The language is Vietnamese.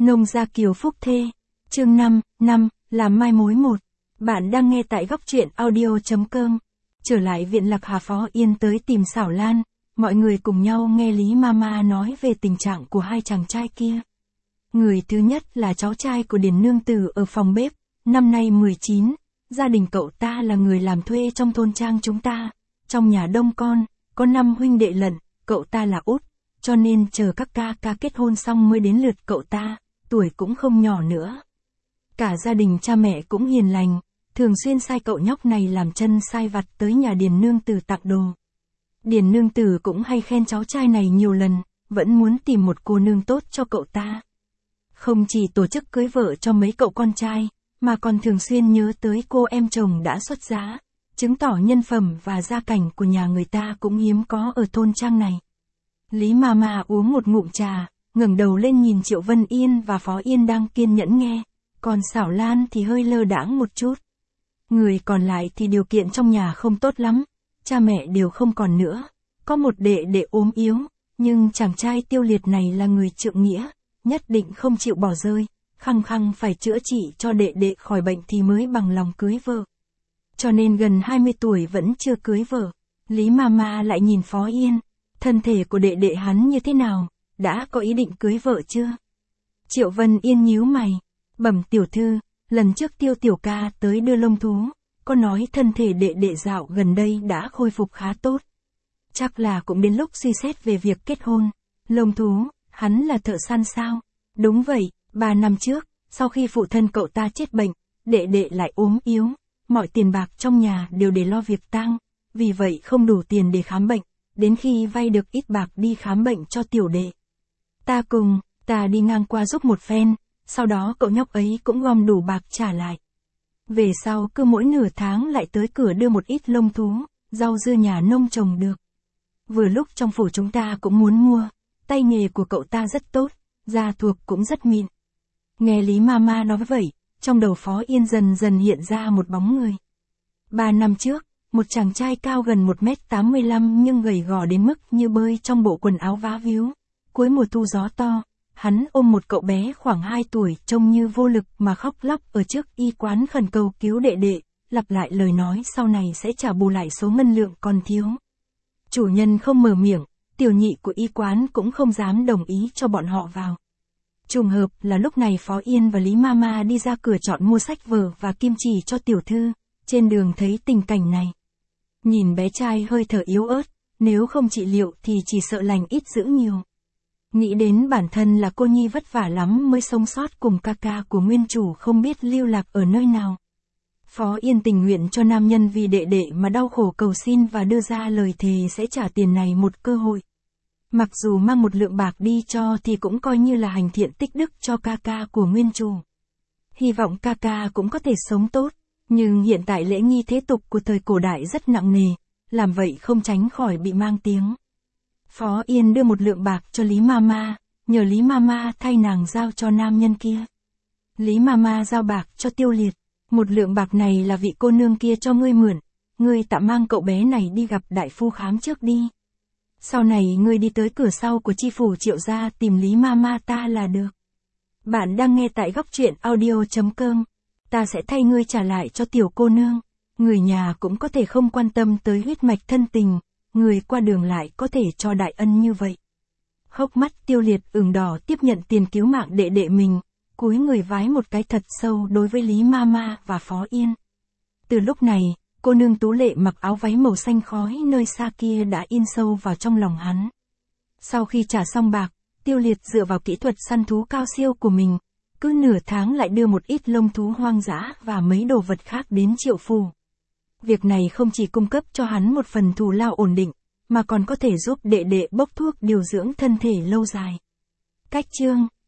Nông gia Kiều Phúc Thê. Chương 5, làm mai mối 1. Bạn đang nghe tại góc truyện audio.com. Trở lại viện Lạc Hà, Phó Yên tới tìm Xảo Lan, mọi người cùng nhau nghe Lý Mama nói về tình trạng của hai chàng trai kia. Người thứ nhất là cháu trai của Điền Nương Tử ở phòng bếp, năm nay 19, gia đình cậu ta là người làm thuê trong thôn trang chúng ta, trong nhà đông con, có 5 huynh đệ lận, cậu ta là út, cho nên chờ các ca kết hôn xong mới đến lượt cậu ta, tuổi cũng không nhỏ nữa. Cả gia đình cha mẹ cũng hiền lành, thường xuyên sai cậu nhóc này làm chân sai vặt tới nhà Điền Nương Tử tặng đồ. Điền Nương Tử cũng hay khen cháu trai này nhiều lần, vẫn muốn tìm một cô nương tốt cho cậu ta. Không chỉ tổ chức cưới vợ cho mấy cậu con trai, mà còn thường xuyên nhớ tới cô em chồng đã xuất giá, chứng tỏ nhân phẩm và gia cảnh của nhà người ta cũng hiếm có ở thôn trang này. Lý Mama uống một ngụm trà, ngẩng đầu lên nhìn Triệu Vân Yên và Phó Yên đang kiên nhẫn nghe, còn Xảo Lan thì hơi lơ đãng một chút. Người còn lại thì điều kiện trong nhà không tốt lắm, cha mẹ đều không còn nữa, có một đệ đệ ốm yếu, nhưng chàng trai Tiêu Liệt này là người trượng nghĩa, nhất định không chịu bỏ rơi, khăng khăng phải chữa trị cho đệ đệ khỏi bệnh thì mới bằng lòng cưới vợ. Cho nên gần 20 tuổi vẫn chưa cưới vợ. Lý Mama lại nhìn Phó Yên, thân thể của đệ đệ hắn như thế nào, đã có ý định cưới vợ chưa? Triệu Vân Yên nhíu mày, bẩm tiểu thư, lần trước Tiêu tiểu ca tới đưa lông thú, có nói thân thể đệ đệ dạo gần đây đã khôi phục khá tốt. Chắc là cũng đến lúc suy xét về việc kết hôn. Lông thú, hắn là thợ săn sao? Đúng vậy, 3 năm trước, sau khi phụ thân cậu ta chết bệnh, đệ đệ lại ốm yếu, mọi tiền bạc trong nhà đều để lo việc tang, vì vậy không đủ tiền để khám bệnh, đến khi vay được ít bạc đi khám bệnh cho tiểu đệ. Ta đi ngang qua giúp một phen, sau đó cậu nhóc ấy cũng gom đủ bạc trả lại. Về sau cứ mỗi nửa tháng lại tới cửa đưa một ít lông thú, rau dưa nhà nông trồng được. Vừa lúc trong phủ chúng ta cũng muốn mua, tay nghề của cậu ta rất tốt, da thuộc cũng rất mịn. Nghe Lý Mama nói vậy, trong đầu Phó Yên dần dần hiện ra một bóng người. 3 năm trước, một chàng trai cao gần 1m85 nhưng gầy gò đến mức như bơi trong bộ quần áo vá víu. Cuối mùa thu gió to, hắn ôm một cậu bé khoảng 2 tuổi trông như vô lực mà khóc lóc ở trước y quán khẩn cầu cứu đệ đệ, lặp lại lời nói sau này sẽ trả bù lại số ngân lượng còn thiếu. Chủ nhân không mở miệng, tiểu nhị của y quán cũng không dám đồng ý cho bọn họ vào. Trùng hợp là lúc này Phó Yên và Lý Mama đi ra cửa chọn mua sách vở và kim chỉ cho tiểu thư, trên đường thấy tình cảnh này. Nhìn bé trai hơi thở yếu ớt, nếu không trị liệu thì chỉ sợ lành ít dữ nhiều. Nghĩ đến bản thân là cô nhi vất vả lắm mới sống sót cùng ca của nguyên chủ không biết lưu lạc ở nơi nào. Phó Yên tình nguyện cho nam nhân vì đệ đệ mà đau khổ cầu xin và đưa ra lời thề sẽ trả tiền này một cơ hội. Mặc dù mang một lượng bạc đi cho thì cũng coi như là hành thiện tích đức cho ca của nguyên chủ. Hy vọng ca cũng có thể sống tốt, nhưng hiện tại lễ nghi thế tục của thời cổ đại rất nặng nề, làm vậy không tránh khỏi bị mang tiếng. Phó Yên đưa một lượng bạc cho Lý Mama, nhờ Lý Mama thay nàng giao cho nam nhân kia. Lý Mama giao bạc cho Tiêu Liệt, một lượng bạc này là vị cô nương kia cho ngươi mượn, ngươi tạm mang cậu bé này đi gặp đại phu khám trước đi. Sau này ngươi đi tới cửa sau của chi phủ Triệu gia tìm Lý Mama ta là được. Bạn đang nghe tại góc truyện audio.com. Ta sẽ thay ngươi trả lại cho tiểu cô nương. Người nhà cũng có thể không quan tâm tới huyết mạch thân tình, người qua đường lại có thể cho đại ân như vậy. Hốc mắt Tiêu Liệt ửng đỏ tiếp nhận tiền cứu mạng đệ đệ mình, cúi người vái một cái thật sâu đối với Lý Mama và Phó Yên. Từ lúc này, cô nương tú lệ mặc áo váy màu xanh khói nơi xa kia đã in sâu vào trong lòng hắn. Sau khi trả xong bạc, Tiêu Liệt dựa vào kỹ thuật săn thú cao siêu của mình, cứ nửa tháng lại đưa một ít lông thú hoang dã và mấy đồ vật khác đến Triệu phủ. Việc này không chỉ cung cấp cho hắn một phần thù lao ổn định, mà còn có thể giúp đệ đệ bốc thuốc điều dưỡng thân thể lâu dài. Cách chương